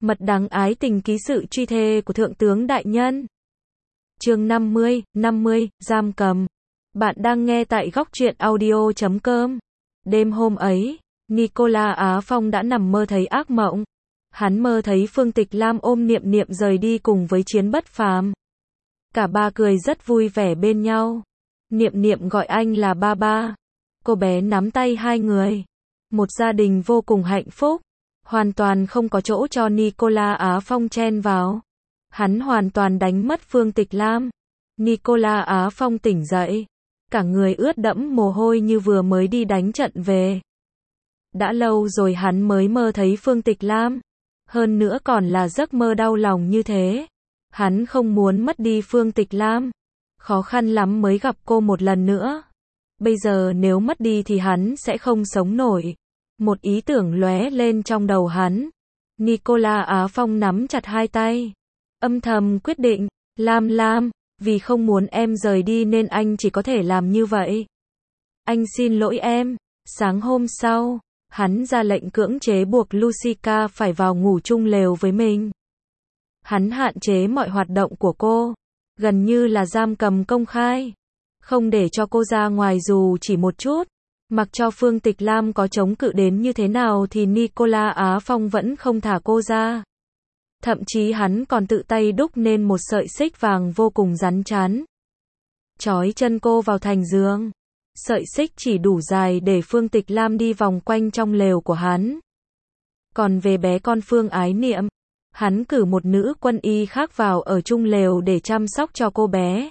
Mật đắng ái tình ký sự truy thê của Thượng tướng Đại Nhân. Chương 50, giam cầm. Bạn đang nghe tại góc truyện audio.com. Đêm hôm ấy, Nicola Á Phong đã nằm mơ thấy ác mộng. Hắn mơ thấy Phương Tịch Lam ôm Niệm Niệm rời đi cùng với Chiến Bất Phàm. Cả ba cười rất vui vẻ bên nhau. Niệm Niệm gọi anh là ba ba. Cô bé nắm tay hai người. Một gia đình vô cùng hạnh phúc. Hoàn toàn không có chỗ cho Nicola Á Phong chen vào. Hắn hoàn toàn đánh mất Phương Tịch Lam. Nicola Á Phong tỉnh dậy. Cả người ướt đẫm mồ hôi như vừa mới đi đánh trận về. Đã lâu rồi hắn mới mơ thấy Phương Tịch Lam. Hơn nữa còn là giấc mơ đau lòng như thế. Hắn không muốn mất đi Phương Tịch Lam. Khó khăn lắm mới gặp cô một lần nữa. Bây giờ nếu mất đi thì hắn sẽ không sống nổi. Một ý tưởng lóe lên trong đầu hắn. Nicola Á Phong nắm chặt hai tay. Âm thầm quyết định, Lam, vì không muốn em rời đi nên anh chỉ có thể làm như vậy. Anh xin lỗi em. Sáng hôm sau, hắn ra lệnh cưỡng chế buộc Lucica phải vào ngủ chung lều với mình. Hắn hạn chế mọi hoạt động của cô, gần như là giam cầm công khai. Không để cho cô ra ngoài dù chỉ một chút. Mặc cho Phương Tịch Lam có chống cự đến như thế nào thì Nicola Á Phong vẫn không thả cô ra. Thậm chí hắn còn tự tay đúc nên một sợi xích vàng vô cùng rắn chắn. Trói chân cô vào thành giường. Sợi xích chỉ đủ dài để Phương Tịch Lam đi vòng quanh trong lều của hắn. Còn về bé con Phương Ái Niệm, hắn cử một nữ quân y khác vào ở chung lều để chăm sóc cho cô bé.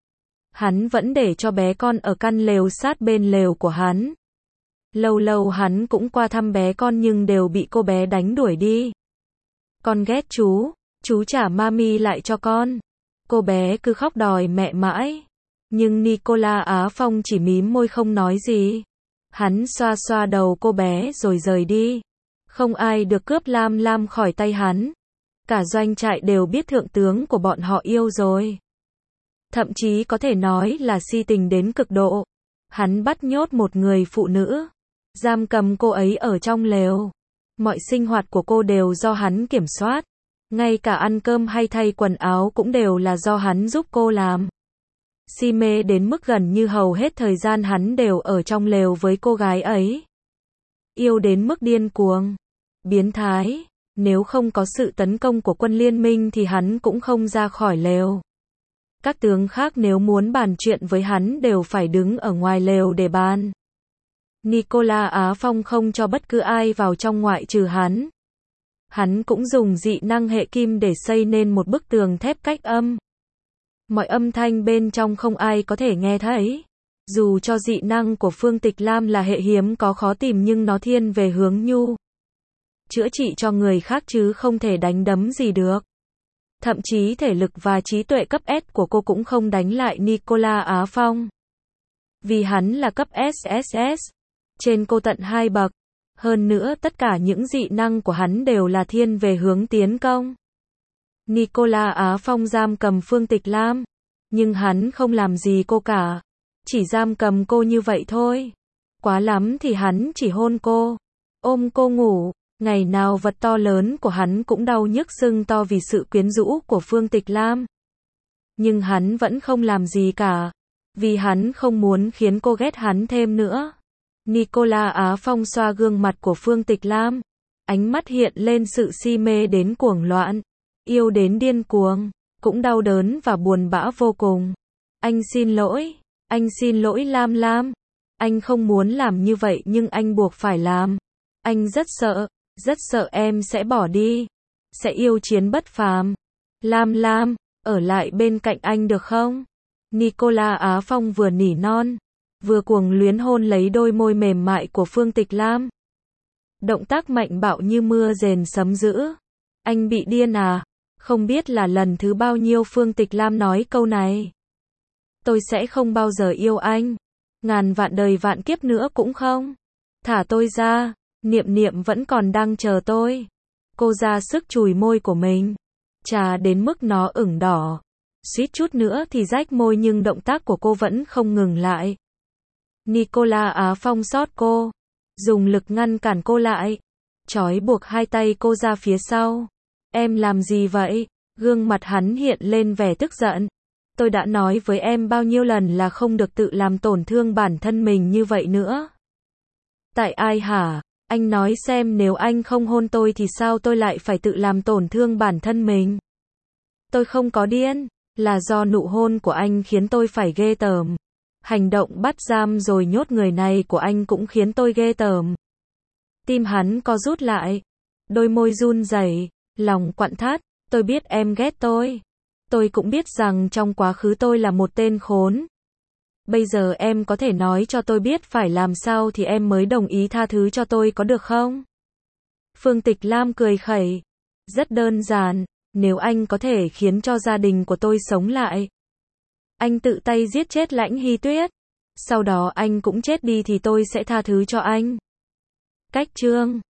Hắn vẫn để cho bé con ở căn lều sát bên lều của hắn. Lâu lâu hắn cũng qua thăm bé con nhưng đều bị cô bé đánh đuổi đi. Con ghét chú trả mami lại cho con. Cô bé cứ khóc đòi mẹ mãi. Nhưng Nicola Á Phong chỉ mím môi không nói gì. Hắn xoa xoa đầu cô bé rồi rời đi. Không ai được cướp Lam khỏi tay hắn. Cả doanh trại đều biết thượng tướng của bọn họ yêu rồi. Thậm chí có thể nói là si tình đến cực độ. Hắn bắt nhốt một người phụ nữ. Giam cầm cô ấy ở trong lều. Mọi sinh hoạt của cô đều do hắn kiểm soát. Ngay cả ăn cơm hay thay quần áo cũng đều là do hắn giúp cô làm. Si mê đến mức gần như hầu hết thời gian hắn đều ở trong lều với cô gái ấy. Yêu đến mức điên cuồng, biến thái. Nếu không có sự tấn công của quân liên minh thì hắn cũng không ra khỏi lều. Các tướng khác nếu muốn bàn chuyện với hắn đều phải đứng ở ngoài lều để bàn. Nicola Á Phong không cho bất cứ ai vào trong ngoại trừ hắn. Hắn cũng dùng dị năng hệ kim để xây nên một bức tường thép cách âm. Mọi âm thanh bên trong không ai có thể nghe thấy. Dù cho dị năng của Phương Tịch Lam là hệ hiếm có khó tìm nhưng nó thiên về hướng nhu. Chữa trị cho người khác chứ không thể đánh đấm gì được. Thậm chí thể lực và trí tuệ cấp S của cô cũng không đánh lại Nicola Á Phong. Vì hắn là cấp SSS. Trên cô tận 2 bậc. Hơn nữa tất cả những dị năng của hắn đều là thiên về hướng tiến công. Nicola Á Phong giam cầm Phương Tịch Lam. Nhưng hắn không làm gì cô cả. Chỉ giam cầm cô như vậy thôi. Quá lắm thì hắn chỉ hôn cô. Ôm cô ngủ. Ngày nào vật to lớn của hắn cũng đau nhức sưng to vì sự quyến rũ của Phương Tịch Lam. Nhưng hắn vẫn không làm gì cả. Vì hắn không muốn khiến cô ghét hắn thêm nữa. Nicola Á Phong xoa gương mặt của Phương Tịch Lam. Ánh mắt hiện lên sự si mê đến cuồng loạn. Yêu đến điên cuồng. Cũng đau đớn và buồn bã vô cùng. Anh xin lỗi Lam. Anh không muốn làm như vậy nhưng anh buộc phải làm. Anh rất sợ em sẽ bỏ đi. Sẽ yêu Chiến Bất Phàm. Lam, ở lại bên cạnh anh được không? Nicola Á Phong vừa nỉ non, vừa cuồng luyến hôn lấy đôi môi mềm mại của Phương Tịch Lam. Động tác mạnh bạo như mưa rền sấm dữ. Anh bị điên à? Không biết là lần thứ bao nhiêu Phương Tịch Lam nói câu này. Tôi sẽ không bao giờ yêu anh. Ngàn vạn đời vạn kiếp nữa cũng không. Thả tôi ra. Niệm vẫn còn đang chờ tôi. Cô ra sức chùi môi của mình. Trà đến mức nó ửng đỏ. Suýt chút nữa thì rách môi nhưng động tác của cô vẫn không ngừng lại. Nicola Á Phong xót cô. Dùng lực ngăn cản cô lại. Trói buộc hai tay cô ra phía sau. Em làm gì vậy? Gương mặt hắn hiện lên vẻ tức giận. Tôi đã nói với em bao nhiêu lần là không được tự làm tổn thương bản thân mình như vậy nữa. Tại ai hả? Anh nói xem, nếu anh không hôn tôi thì sao tôi lại phải tự làm tổn thương bản thân mình? Tôi không có điên, là do nụ hôn của anh khiến tôi phải ghê tởm. Hành động bắt giam rồi nhốt người này của anh cũng khiến tôi ghê tởm. Tim hắn co rút lại, đôi môi run rẩy, lòng quặn thắt. Tôi biết em ghét tôi. Tôi cũng biết rằng trong quá khứ tôi là một tên khốn. Bây giờ em có thể nói cho tôi biết phải làm sao thì em mới đồng ý tha thứ cho tôi, có được không? Phương Tịch Lam cười khẩy. Rất đơn giản, nếu anh có thể khiến cho gia đình của tôi sống lại. Anh tự tay giết chết Lãnh Hy Tuyết. Sau đó anh cũng chết đi thì tôi sẽ tha thứ cho anh. Cách chương